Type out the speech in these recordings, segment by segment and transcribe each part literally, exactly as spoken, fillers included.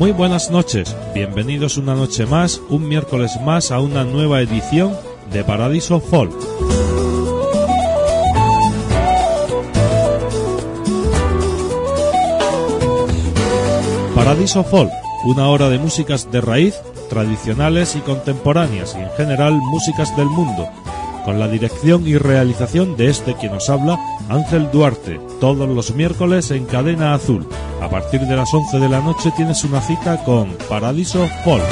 Muy buenas noches, bienvenidos una noche más, un miércoles más a una nueva edición de Paradiso Folk. Paradiso Folk, una hora de músicas de raíz, tradicionales y contemporáneas y en general músicas del mundo, con la dirección y realización de este quien nos habla, Ángel Duarte, todos los miércoles en Cadena Azul. A partir de las once de la noche tienes una cita con Paradiso Folk.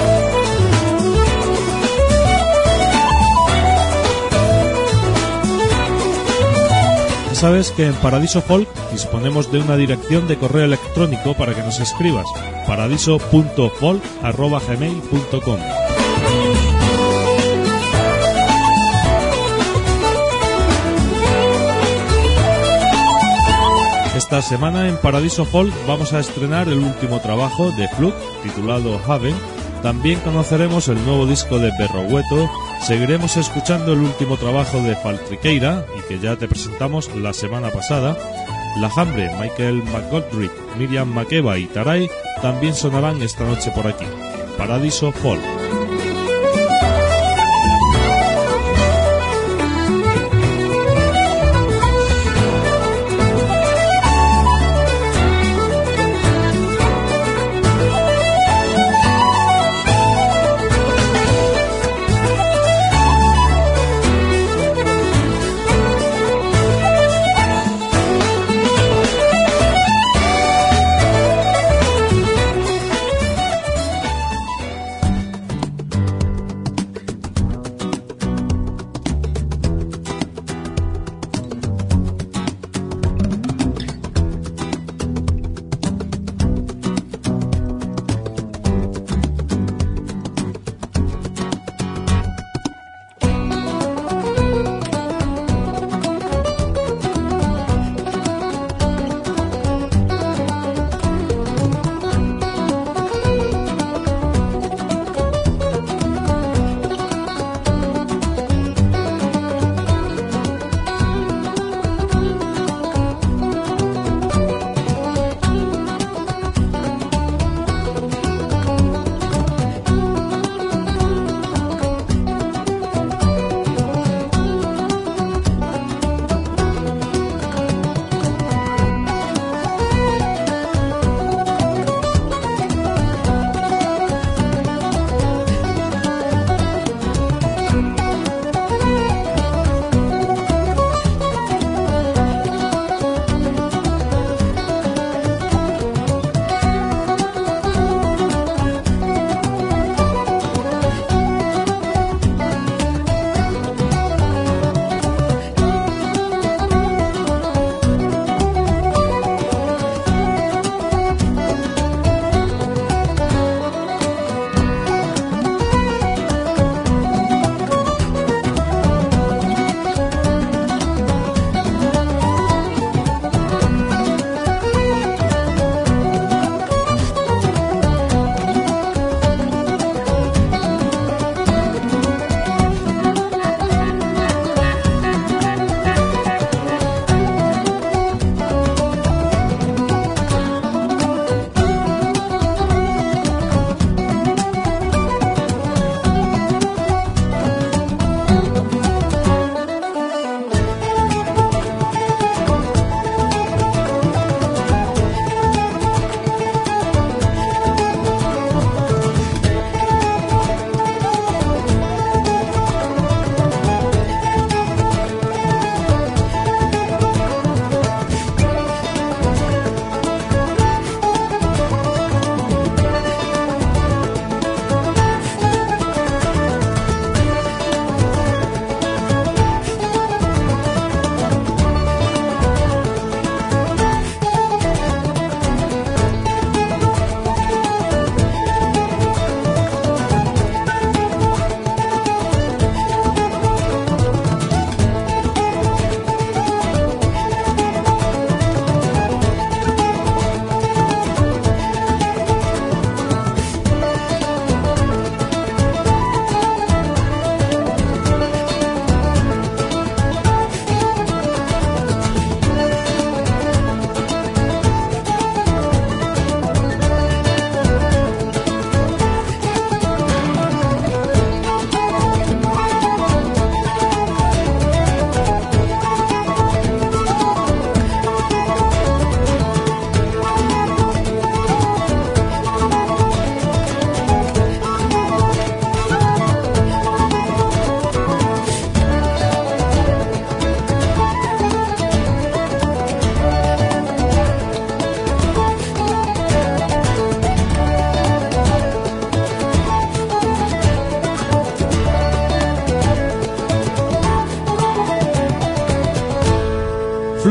Ya sabes que en Paradiso Folk disponemos de una dirección de correo electrónico para que nos escribas, paradiso punto folk arroba gmail punto com. Esta semana en Paradiso Folk vamos a estrenar el último trabajo de Fluke, titulado Haven. También conoceremos el nuevo disco de Berrogueto, seguiremos escuchando el último trabajo de Faltriqueira, y que ya te presentamos la semana pasada. La Hambre, Michael McGoldrick, Miriam Makeba y Taray también sonarán esta noche por aquí. Paradiso Folk.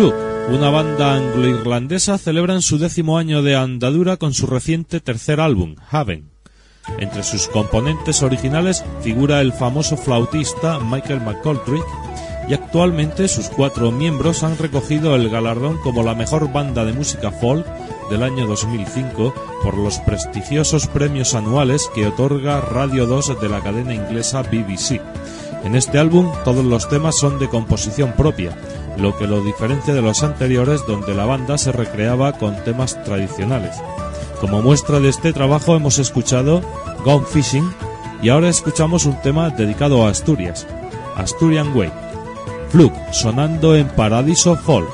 Fluke, una banda anglo-irlandesa, celebran su décimo año de andadura con su reciente tercer álbum, Haven. Entre sus componentes originales figura el famoso flautista Michael McGoldrick, y actualmente sus cuatro miembros han recogido el galardón como la mejor banda de música folk del año dos mil cinco por los prestigiosos premios anuales que otorga Radio dos de la cadena inglesa B B C. En este álbum todos los temas son de composición propia, lo que lo diferencia de los anteriores donde la banda se recreaba con temas tradicionales. Como muestra de este trabajo hemos escuchado Gone Fishing y ahora escuchamos un tema dedicado a Asturias, Asturian Way. Fluke, sonando en Paradiso Folk.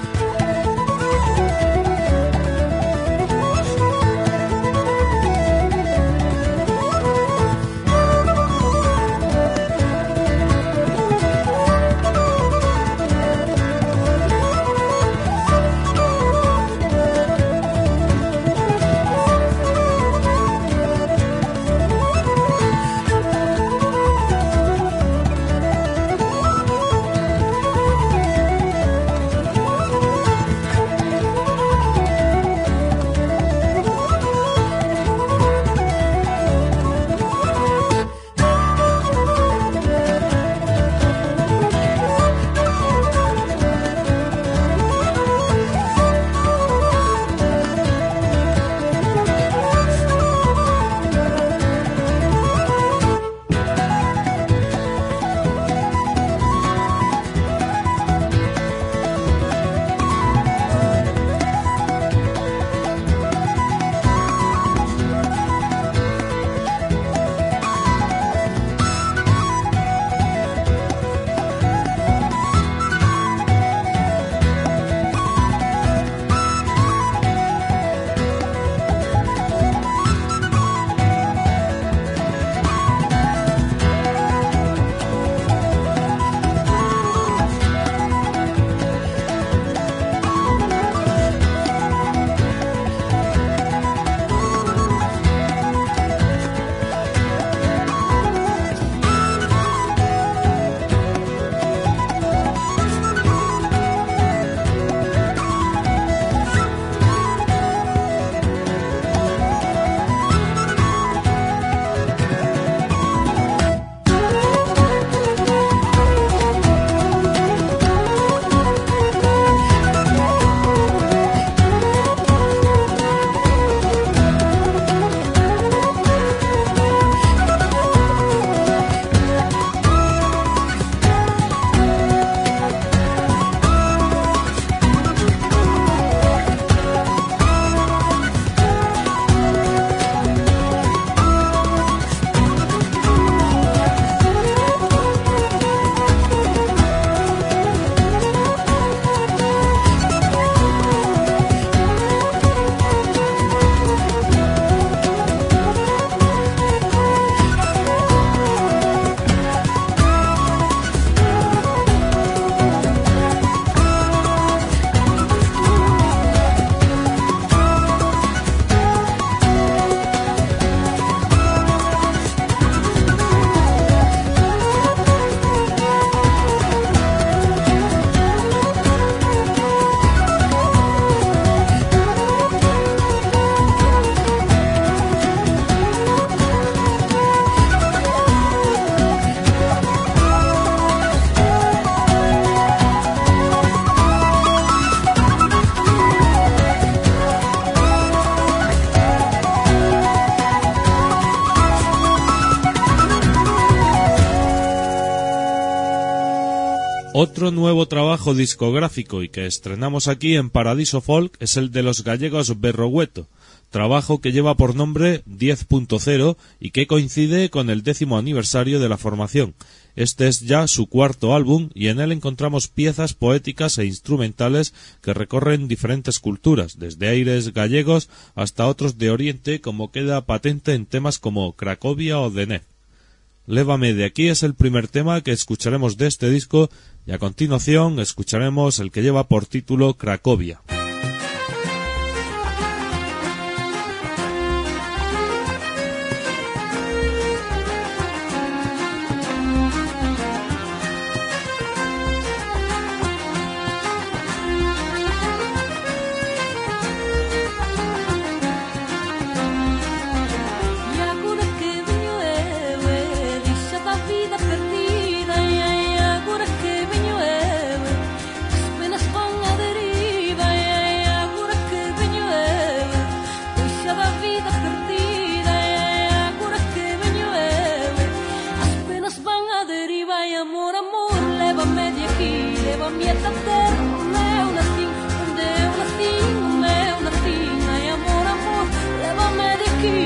Otro nuevo trabajo discográfico y que estrenamos aquí en Paradiso Folk es el de los gallegos Berrogueto, trabajo que lleva por nombre diez punto cero y que coincide con el décimo aniversario de la formación. Este es ya su cuarto álbum y en él encontramos piezas poéticas e instrumentales que recorren diferentes culturas, desde aires gallegos hasta otros de Oriente, como queda patente en temas como Cracovia o Deneb. Lévame de aquí es el primer tema que escucharemos de este disco y a continuación escucharemos el que lleva por título Cracovia. esta terra onde eu nasci, onde eu nasci, onde eu nasci. Ai, amor, amor, leva-me daqui.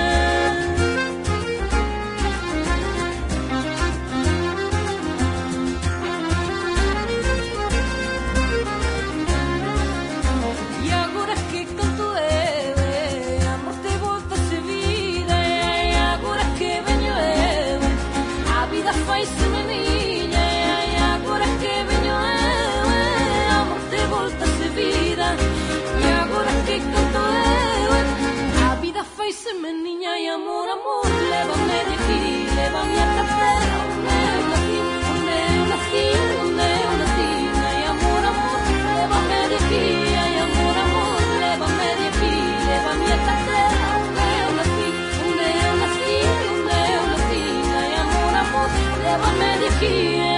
E agora que canto eu, amor, te volta-se vida. E agora que venho eu, a vida faz-se menina. E agora que venho eu, amor, te volta-se vida. E agora que canto eu, a vida faz-se menina. E amor, amor, leva-me daqui, leva-me a terra onde eu nasci, onde eu nasci, onde eu nasci. Ai, amor, amor, leva-me daqui. Ai, amor, amor, leva-me daqui, leva-me a terra onde eu nasci, onde eu nasci, onde eu nasci. Ai, amor, amor, leva-me daqui.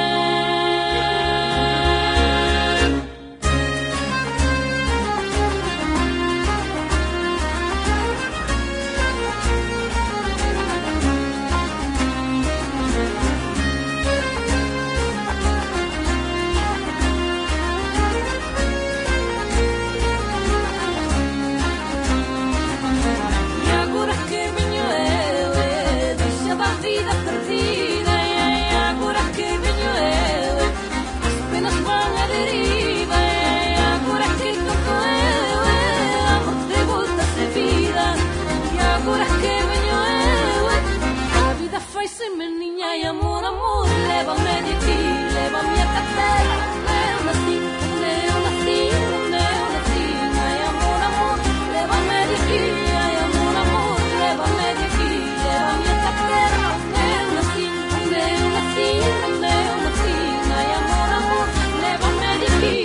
E agora que venho eu, deixa da vida perdida. E agora que venho eu, as penas vão à deriva. E agora que canto eu, amor, te volta-se vida. E agora que venho eu, a vida faz-se menina. E amor, amor, leva-me daqui, leva-me a terra onde eu nasci, onde eu nasci, onde eu nasci. Ai, amor, amor, leva-me daqui. Ai, amor, amor, leva-me daqui, leva-me a terra onde eu nasci, onde eu nasci, onde eu nasci. Ai, amor, amor, leva-me daqui.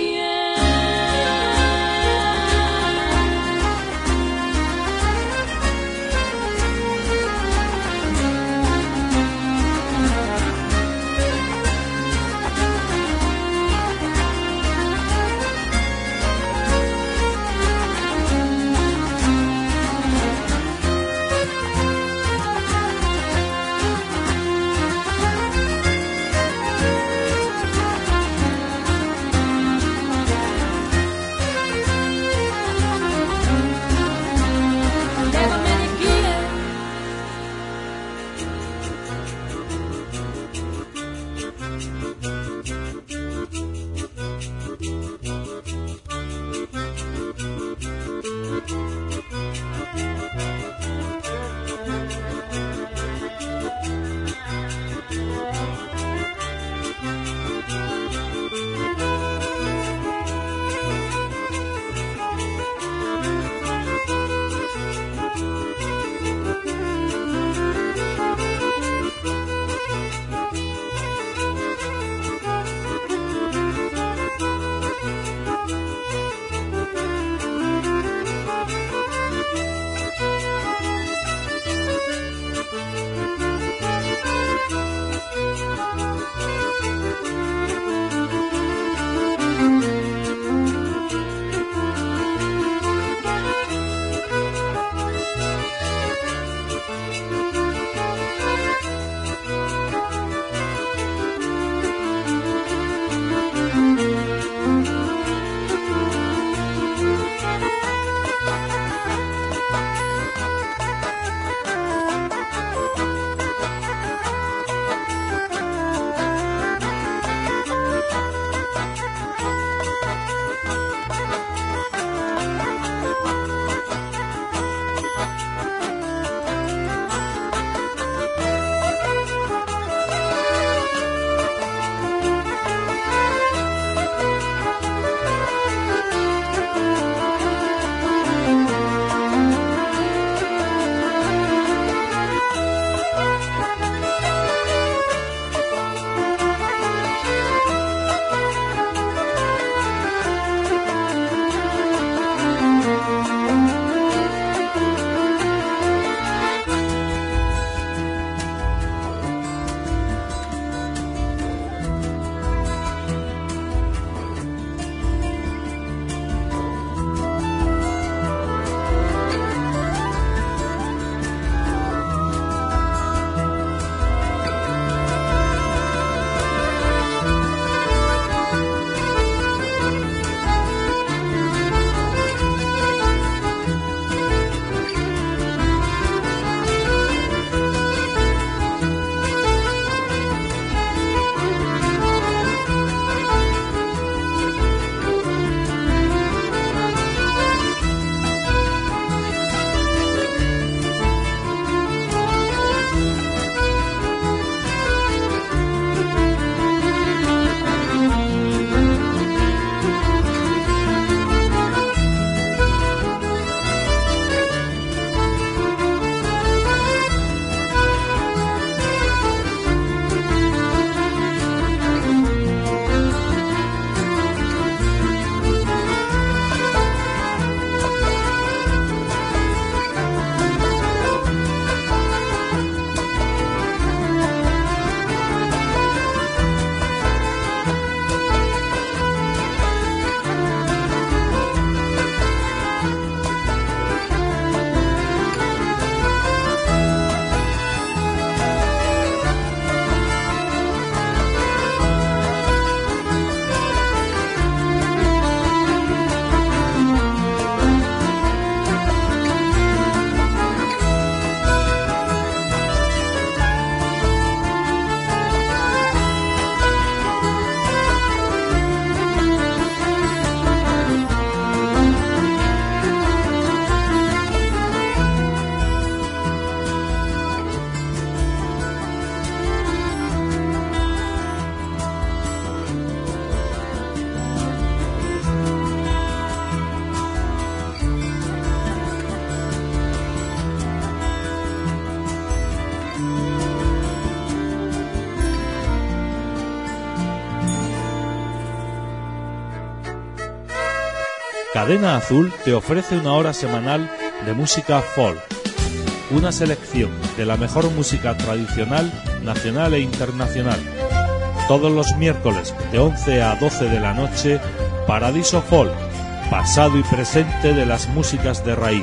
Cadena Azul te ofrece una hora semanal de música folk, una selección de la mejor música tradicional, nacional e internacional. Todos los miércoles de once a doce de la noche, Paradiso Folk, pasado y presente de las músicas de raíz.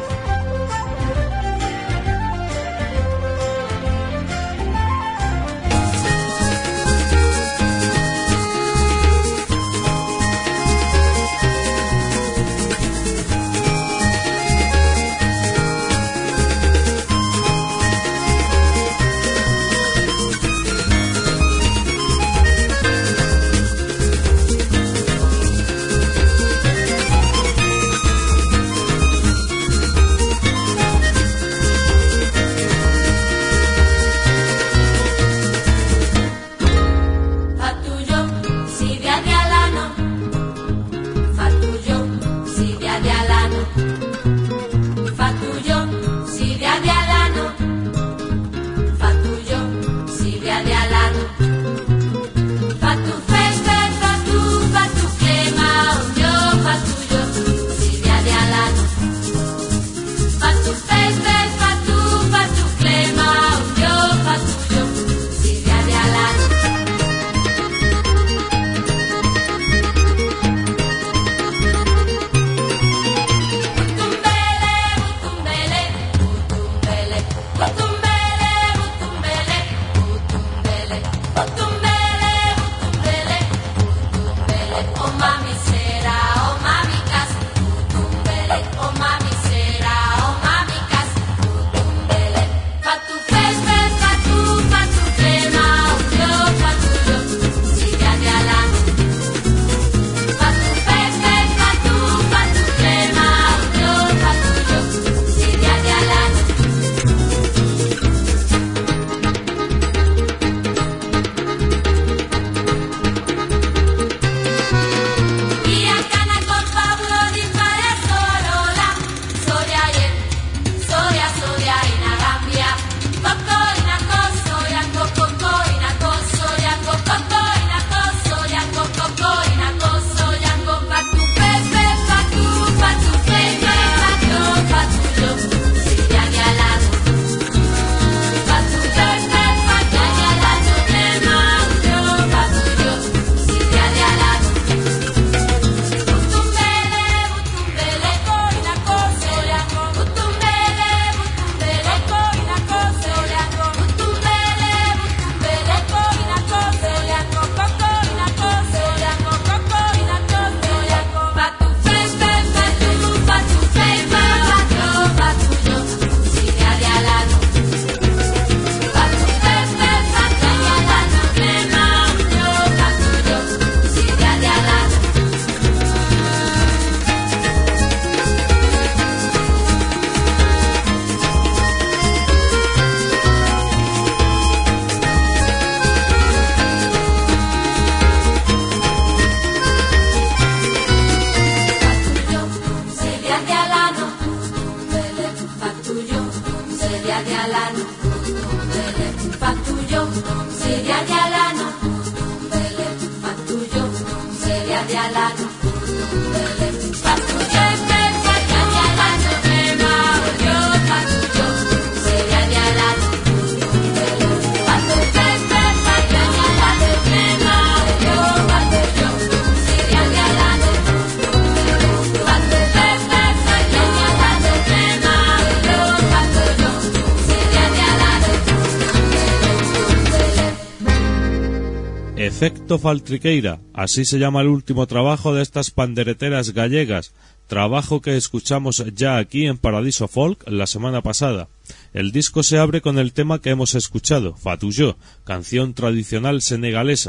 Efecto Faltriqueira, así se llama el último trabajo de estas pandereteras gallegas, trabajo que escuchamos ya aquí en Paradiso Folk la semana pasada. El disco se abre con el tema que hemos escuchado, Fatuyó, canción tradicional senegalesa.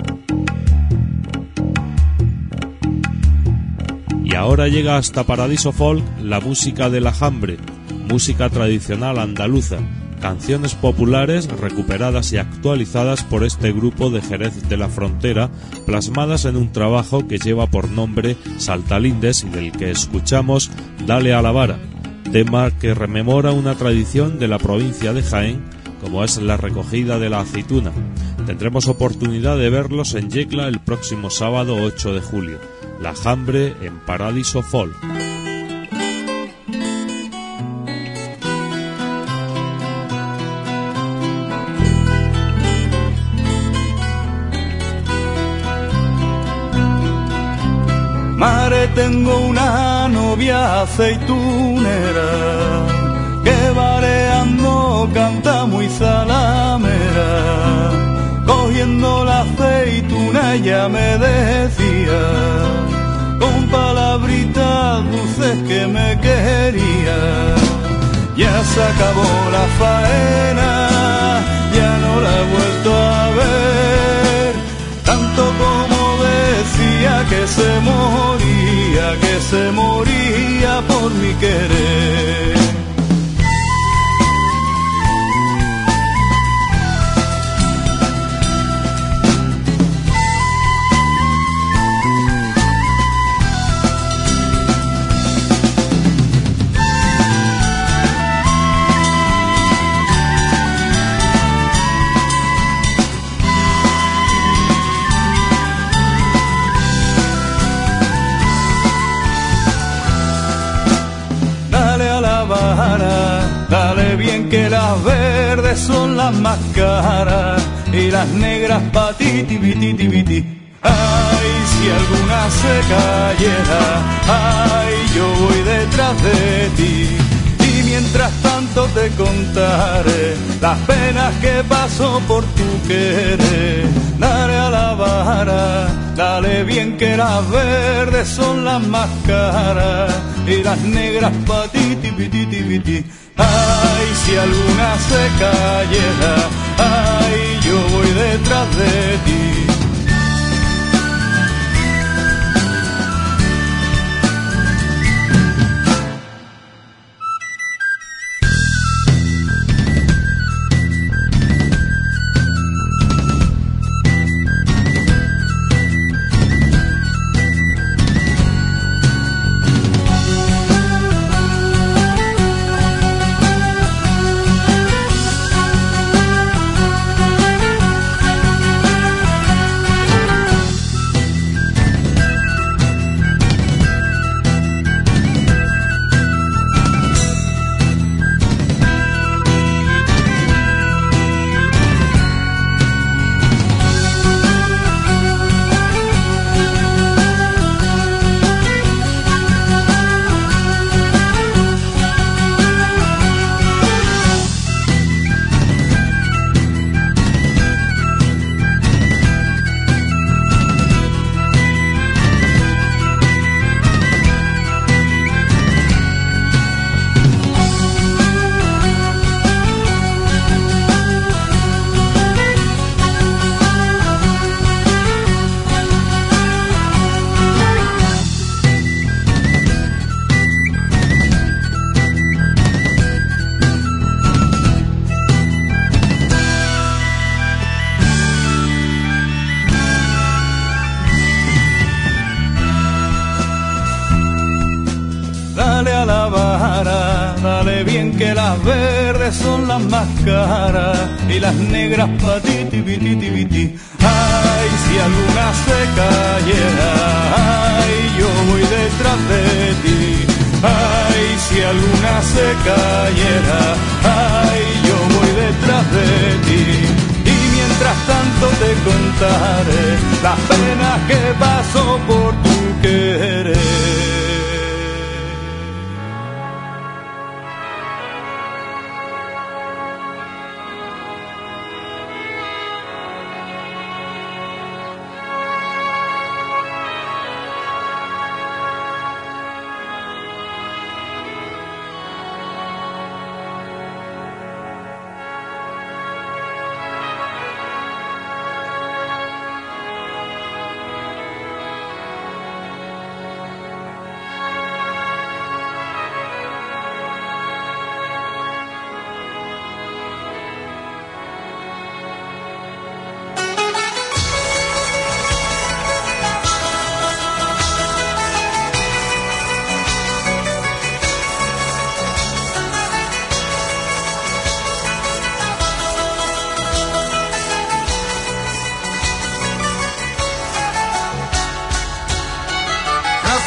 Y ahora llega hasta Paradiso Folk la música del ajambre, música tradicional andaluza, canciones populares recuperadas y actualizadas por este grupo de Jerez de la Frontera, plasmadas en un trabajo que lleva por nombre Saltalindes y del que escuchamos Dale a la vara, tema que rememora una tradición de la provincia de Jaén, como es la recogida de la aceituna. Tendremos oportunidad de verlos en Yecla el próximo sábado ocho de julio. La Jambre en Paradiso Folk. Mare, tengo una novia aceitunera que vareando canta muy salamera. Cogiendo la aceituna ella me decía con palabritas dulces que me quería. Ya se acabó la faena, ya no la he vuelto a ver, tanto como decía que se moría, que se moría por mi querer. Dale bien que las verdes son las más caras y las negras pa' ti, ti, ti, ti, ti, ti. Ay, si alguna se cayera, ay, yo voy detrás de ti. Y mientras tanto te contaré las penas que paso por tu querer. Dale a la vara, dale bien que las verdes son las más caras y las negras pa' ti, ti, ti, ti, ti, ti. Ay, si alguna se cayera, ay, yo voy detrás de ti. Dale a la vara, dale bien que las verdes son las más caras y las negras pa' ti, ti, ti, ti, ti, ti. Ay, si alguna se cayera, ay, yo voy detrás de ti. Ay, si alguna se cayera, ay, yo voy detrás de ti. Y mientras tanto te contaré las penas que paso por tu querer.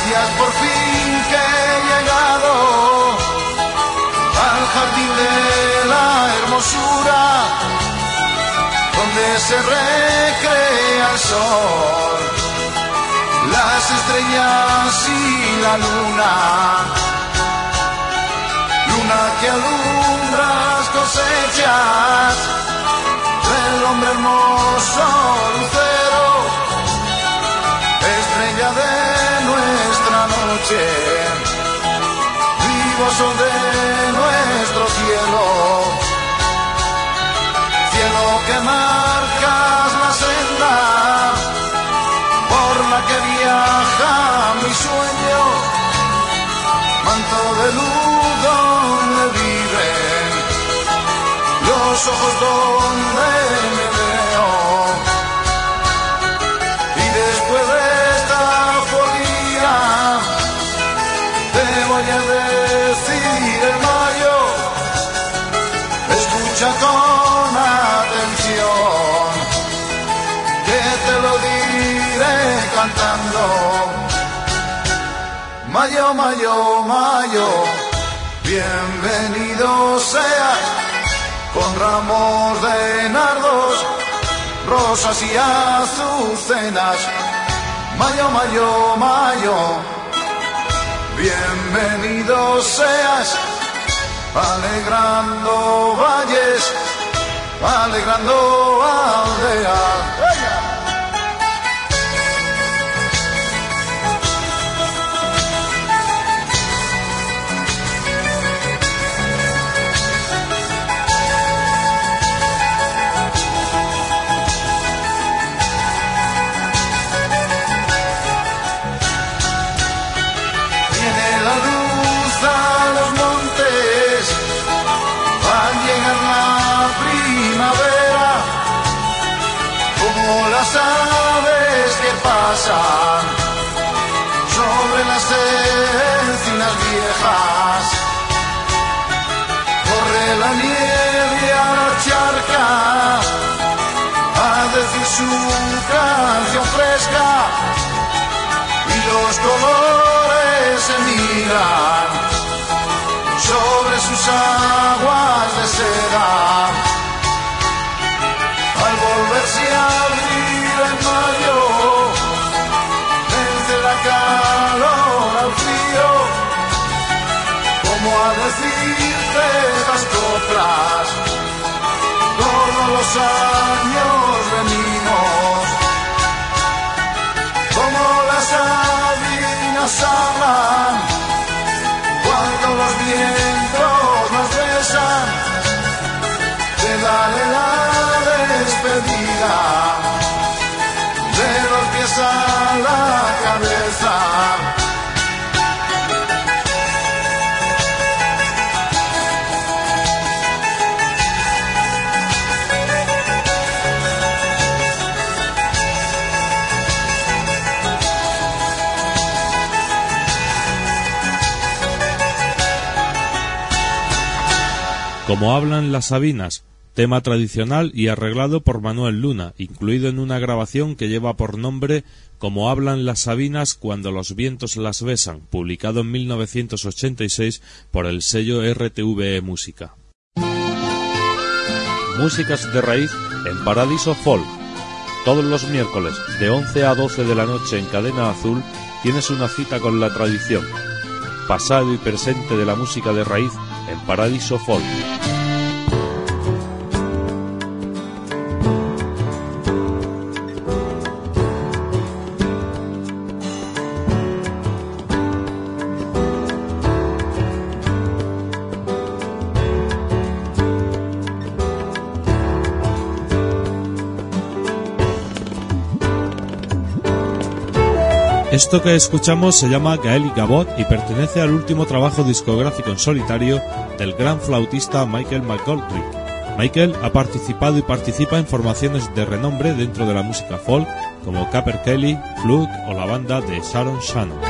Gracias por fin que he llegado al jardín de la hermosura, donde se recrea el sol, las estrellas y la luna, luna que alumbra las cosechas del hombre hermoso lucero, estrella de nuestra noche, vivo sol de nuestro cielo, cielo que marcas la senda por la que viaja mi sueño, manto de luz donde viven los ojos donde me veo, y después de esta folía te voy a decir el mayo, escucha con atención que te lo diré cantando. Mayo, mayo, mayo, bienvenido seas, con ramos de nardos, rosas y azucenas. Mayo, mayo, mayo, bienvenido seas, alegrando valles, alegrando aldeas. Las aves que pasan sobre las encinas viejas, corre la nieve a la charca a decir su canción fresca, y los colores se miran sobre sus aguas de seda, al volverse a abrir en mayo, vence la calor al frío, como a decirte las coplas, todos los años venimos, como las sabinas hablan, cuando los vientos nos besan, te dale la despedida, de los pies a la cabeza. Como hablan las sabinas, tema tradicional y arreglado por Manuel Luna, incluido en una grabación que lleva por nombre Como hablan las sabinas cuando los vientos las besan, publicado en mil novecientos ochenta y seis por el sello R T V E Música. Músicas de raíz en Paradiso Folk. Todos los miércoles de once a doce de la noche en Cadena Azul tienes una cita con la tradición, pasado y presente de la música de raíz en Paradiso Folk. Esto que escuchamos se llama Gaelic Gabot y pertenece al último trabajo discográfico en solitario del gran flautista Michael McGoldrick. Michael ha participado y participa en formaciones de renombre dentro de la música folk como Caper Kelly, Fluke o la banda de Sharon Shannon.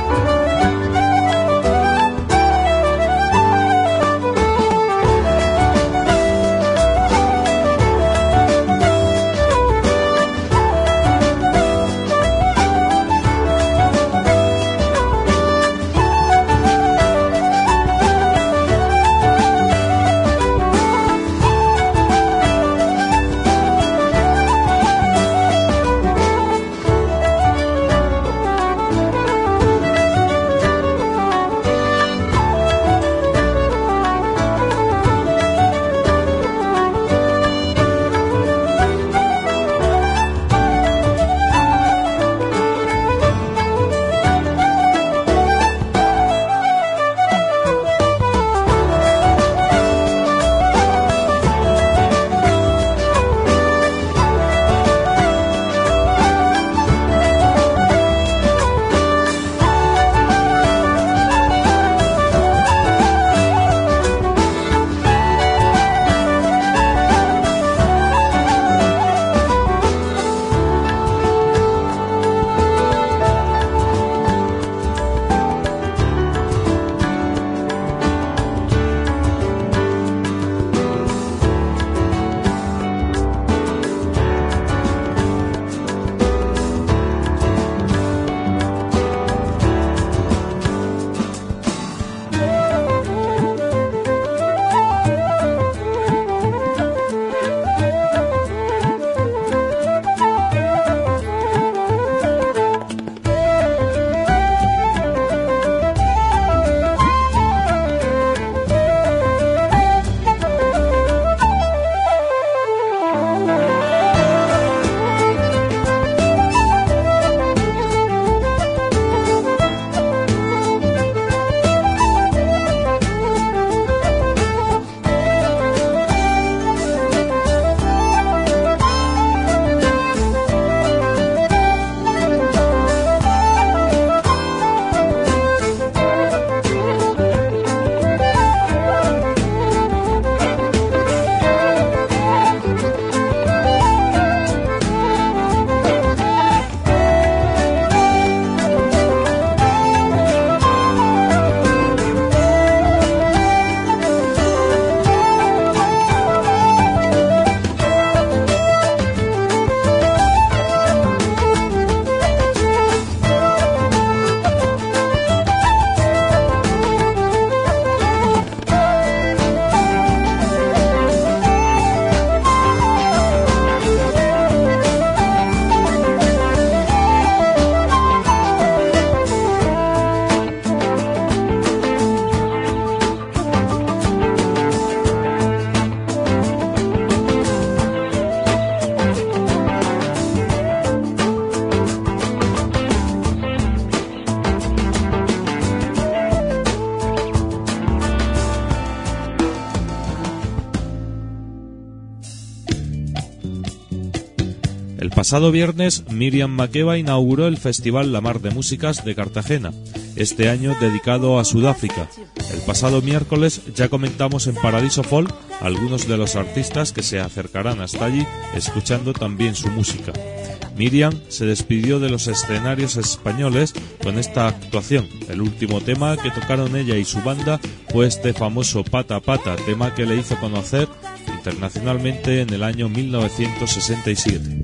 El pasado viernes, Miriam Makeba inauguró el Festival La Mar de Músicas de Cartagena, este año dedicado a Sudáfrica. El pasado miércoles ya comentamos en Paradiso Folk algunos de los artistas que se acercarán hasta allí, escuchando también su música. Miriam se despidió de los escenarios españoles con esta actuación. El último tema que tocaron ella y su banda fue este famoso Pata Pata, tema que le hizo conocer internacionalmente en el año mil novecientos sesenta y siete.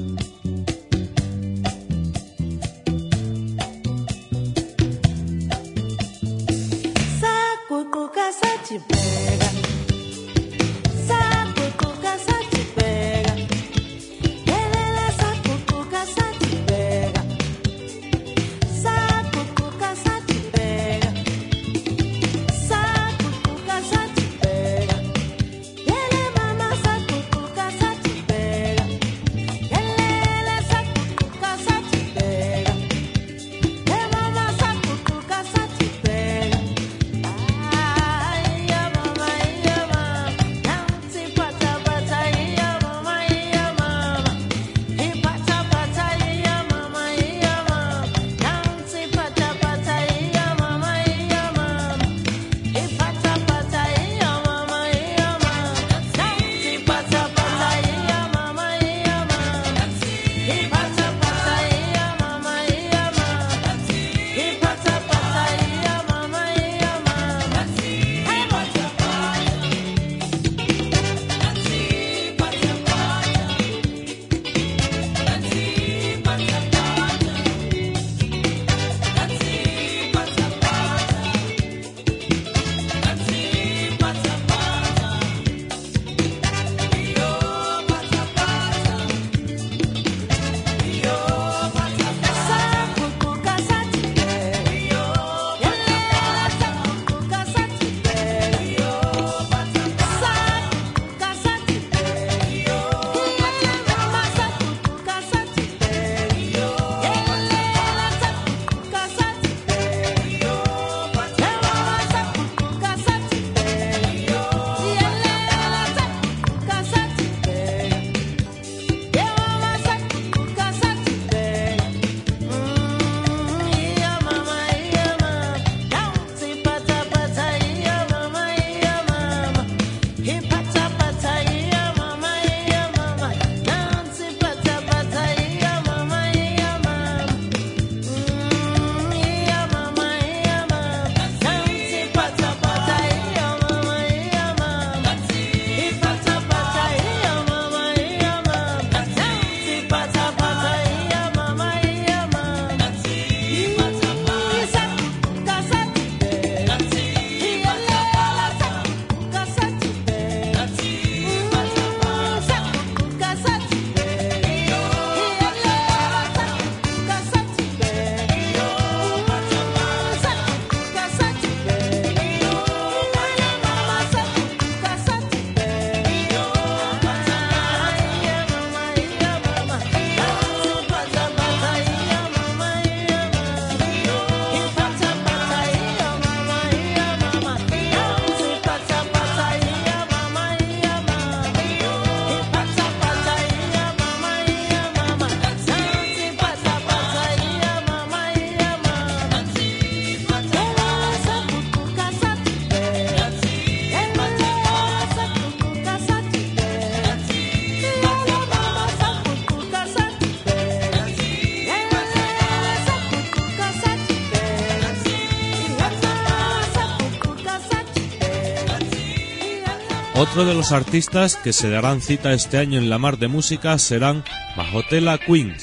Otro de los artistas que se darán cita este año en La Mar de Música serán Mahotela Queens.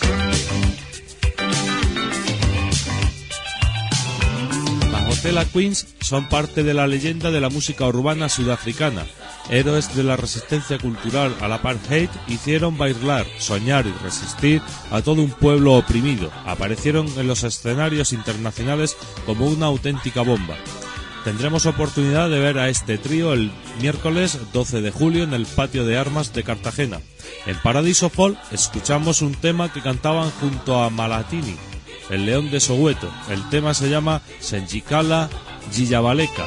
Mahotela Queens son parte de la leyenda de la música urbana sudafricana. Héroes de la resistencia cultural al apartheid, hicieron bailar, soñar y resistir a todo un pueblo oprimido. Aparecieron en los escenarios internacionales como una auténtica bomba. Tendremos oportunidad de ver a este trío el miércoles doce de julio en el Patio de Armas de Cartagena. En Paradiso Folk escuchamos un tema que cantaban junto a Malatini, el León de Soweto. El tema se llama Senjikala Jiyabaleka.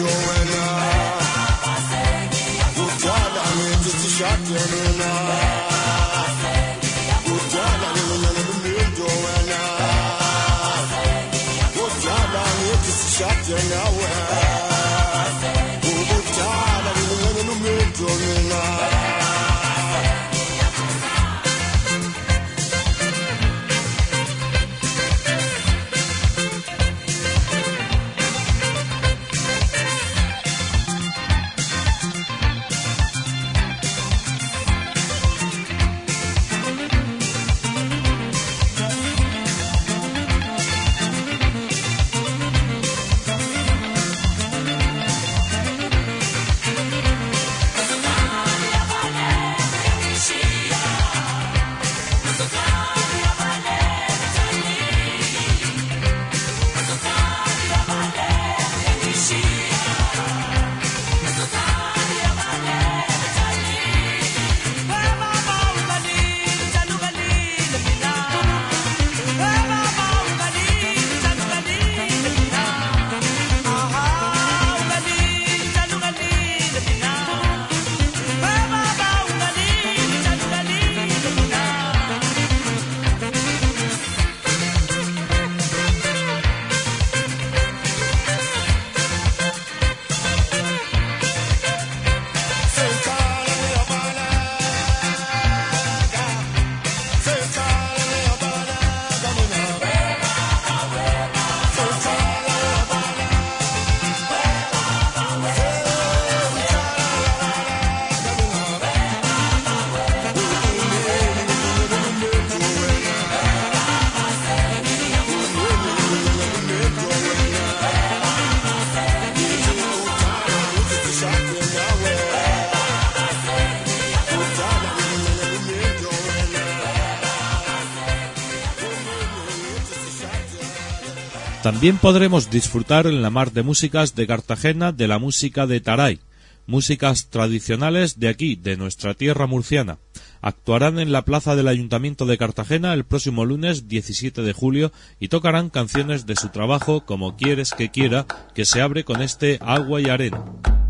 También podremos disfrutar en la Mar de Músicas de Cartagena de la música de Taray, músicas tradicionales de aquí, de nuestra tierra murciana. Actuarán en la plaza del Ayuntamiento de Cartagena el próximo lunes diecisiete de julio y tocarán canciones de su trabajo Como quieres que quiera, que se abre con este Agua y Arena.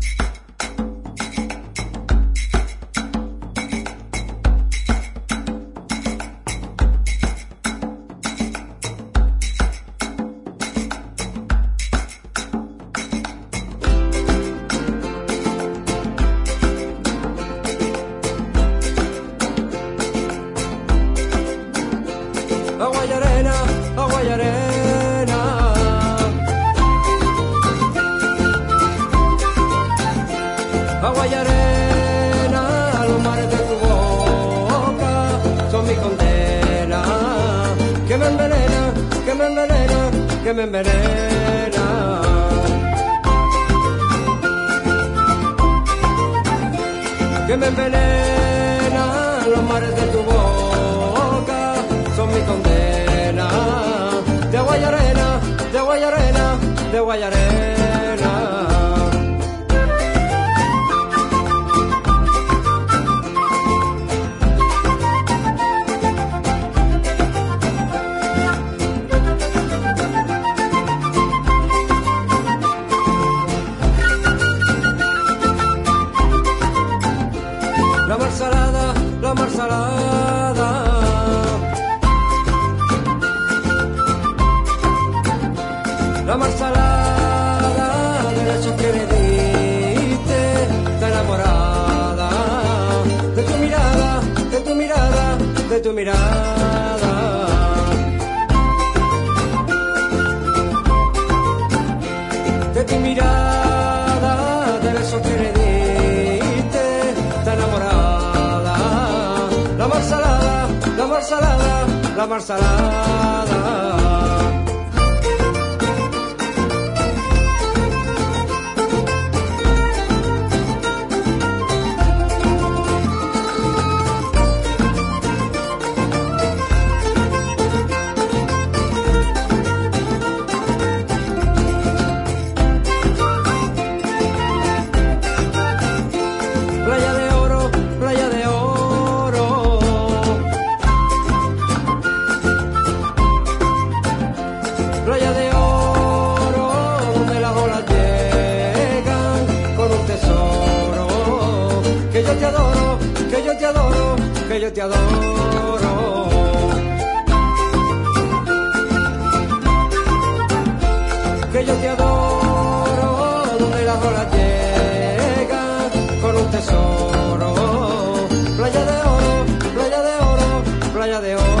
Que me envenena, que me envenena, los mares de tu boca son mi condena, de agua y arena, de agua y arena, de agua y arena. La mar salada, la mar salada, la mar salada de besos que me diste, está enamorada de tu mirada, de tu mirada, de tu mirada. De tu mirada, de besos que me diste, está enamorada. La mar salada, la mar salada, la mar salada. Playa de oro, playa de oro. yo te adoro, que yo te adoro, que yo te adoro. Que yo te adoro, donde las olas llegan con un tesoro. Playa de oro, playa de oro, playa de oro.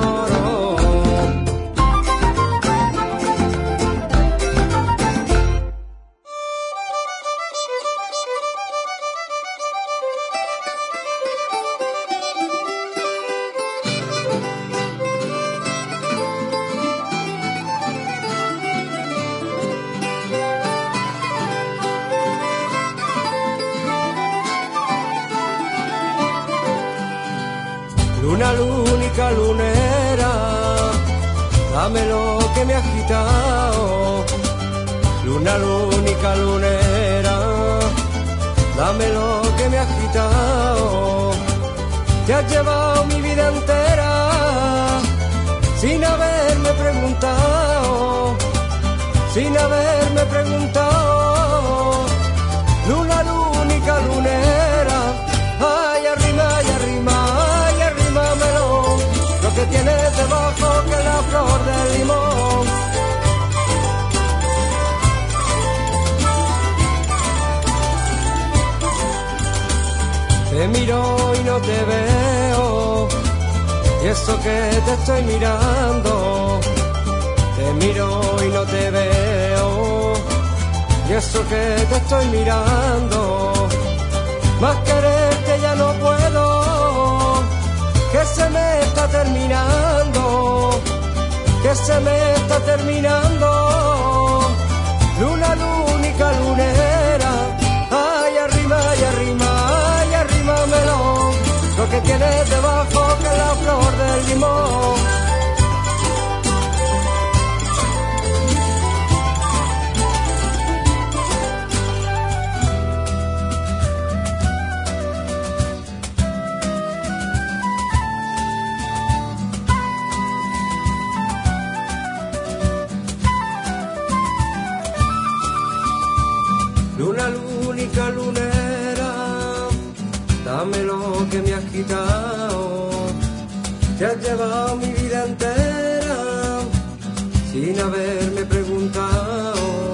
Luna, lúnica, lunera, dame lo que me has quitado. Luna, lúnica, lunera, dame lo que me has quitado. Te has llevado mi vida entera, sin haberme preguntado, sin haberme preguntado. Luna, lúnica, lunera, ay, arrima, ay, arrima. Lo que tienes debajo que la flor del limón. Te miro y no te veo, y eso que te estoy mirando. Te miro y no te veo, y eso que te estoy mirando. Más quererte ya no puedo, que se me está terminando, que se me está terminando. Luna, lúnica, lunera, ay, arrima, ay, arrima, ay, arrímamelo. Lo que tienes debajo que la flor del limón. Luna, lúnica, lunera, dame lo que me has quitado. Te has llevado mi vida entera, sin haberme preguntado.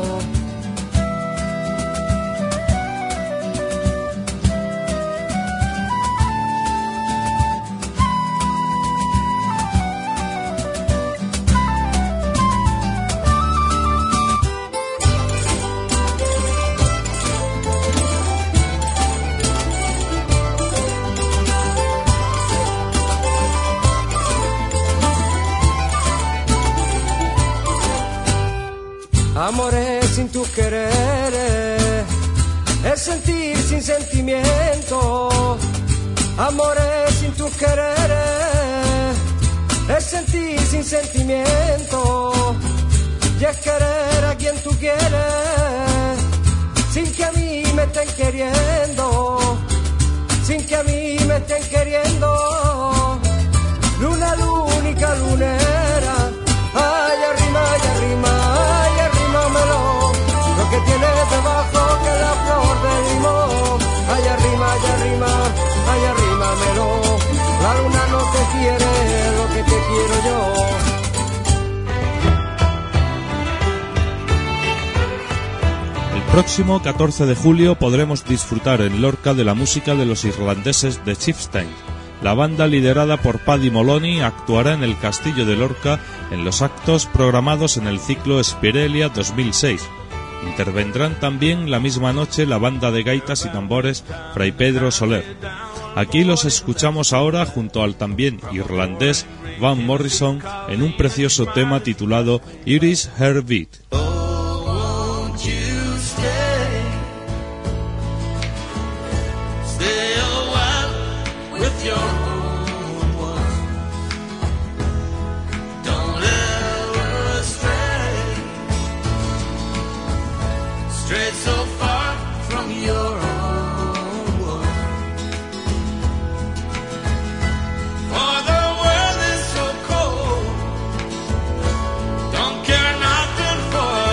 Amores sin tus quereres, es sentir sin sentimiento. Amores sin tus quereres, es sentir sin sentimiento. Y es querer a quien tú quieres, sin que a mí me estén queriendo, sin que a mí me estén queriendo. Luna, lúnica, lunera, ay, arrima, ay, arrima, ay, arrímamelo. Lo que tienes debajo que la flor del limón. Ay, arrima, ay, arrima, ay, arrímamelo. La luna no te quiere lo que te quiero yo. El próximo catorce de julio podremos disfrutar en Lorca de la música de los irlandeses de Chieftains. La banda, liderada por Paddy Moloney, actuará en el Castillo de Lorca en los actos programados en el ciclo Spirelia dos mil seis. Intervendrán también la misma noche la banda de gaitas y tambores Fray Pedro Soler. Aquí los escuchamos ahora junto al también irlandés Van Morrison en un precioso tema titulado Iris Heartbeat. For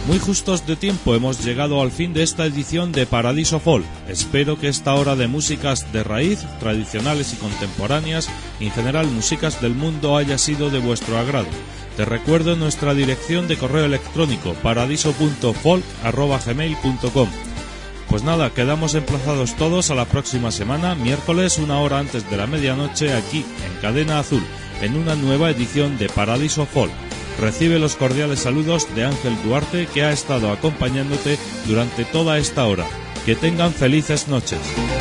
Muy justos de tiempo hemos llegado al fin de esta edición de Paradiso Folk. Espero que esta hora de músicas de raíz, tradicionales y contemporáneas, y en general músicas del mundo, haya sido de vuestro agrado. Te recuerdo nuestra dirección de correo electrónico paradiso punto folk arroba gmail punto com. Pues nada, quedamos emplazados todos a la próxima semana, miércoles, una hora antes de la medianoche, aquí en Cadena Azul, en una nueva edición de Paradiso Folk. Recibe los cordiales saludos de Ángel Duarte, que ha estado acompañándote durante toda esta hora. Que tengan felices noches.